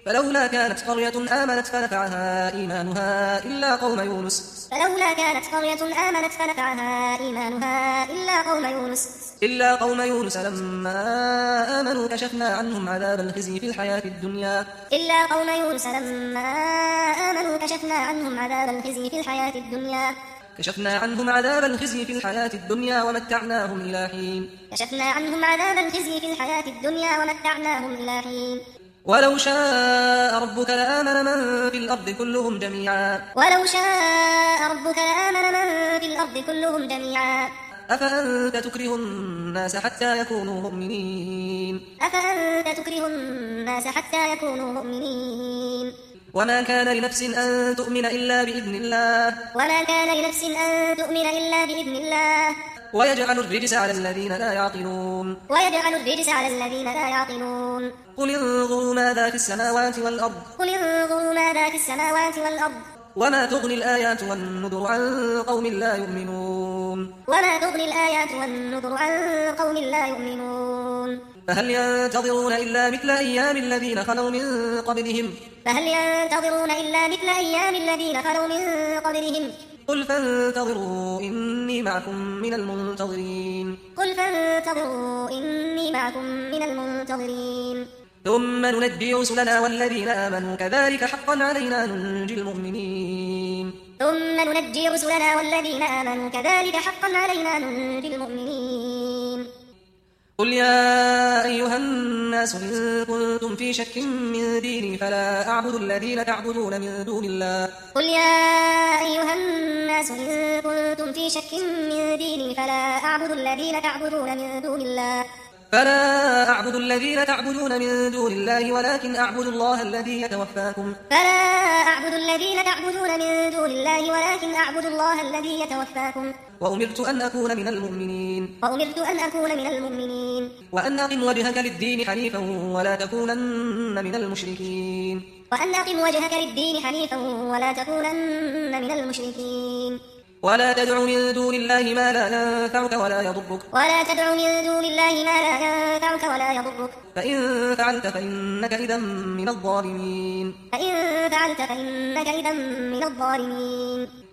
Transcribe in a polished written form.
فلولا كانت قرية آمنت فنفعها إيمانها إلا قوم يونس لما آمنوا كشفنا عنهم عذاب الخزي في الحياة الدنيا ومتعناهم إلى حين ولو شاء ربك لآمن من في الأرض كلهم جميعا أفأنت تكره الناس حتى يكونوا مؤمنين وما كان لنفس أن تؤمن إلا بإذن الله ويجعل الرجس على الذين لا يعقلون قل انظروا ماذا في السماوات والأرض وما تغني الآيات والنذر عن قوم لا يؤمنون فهل ينتظرون إلا مثل أيام الذين خلوا من قبلهم قل فانتظروا إني معكم من المنتظرين ثم ننجي رسلنا والذين آمنوا كذلك حقا علينا ننجي المؤمنين قل يا أيها الناس إن كنتم في شك من ديني فلا أعبد الذين تعبدون من دون الله ولكن أعبد الله الذي يتوفاكم وأمرت أن أكون من المؤمنين وأن أقم وجهك للدين حنيفا ولا تكونن من المشركين ولا تدع من دون الله ما لا ينفعك ولا يضرك فإن فعلت فإنك إذا من الظالمين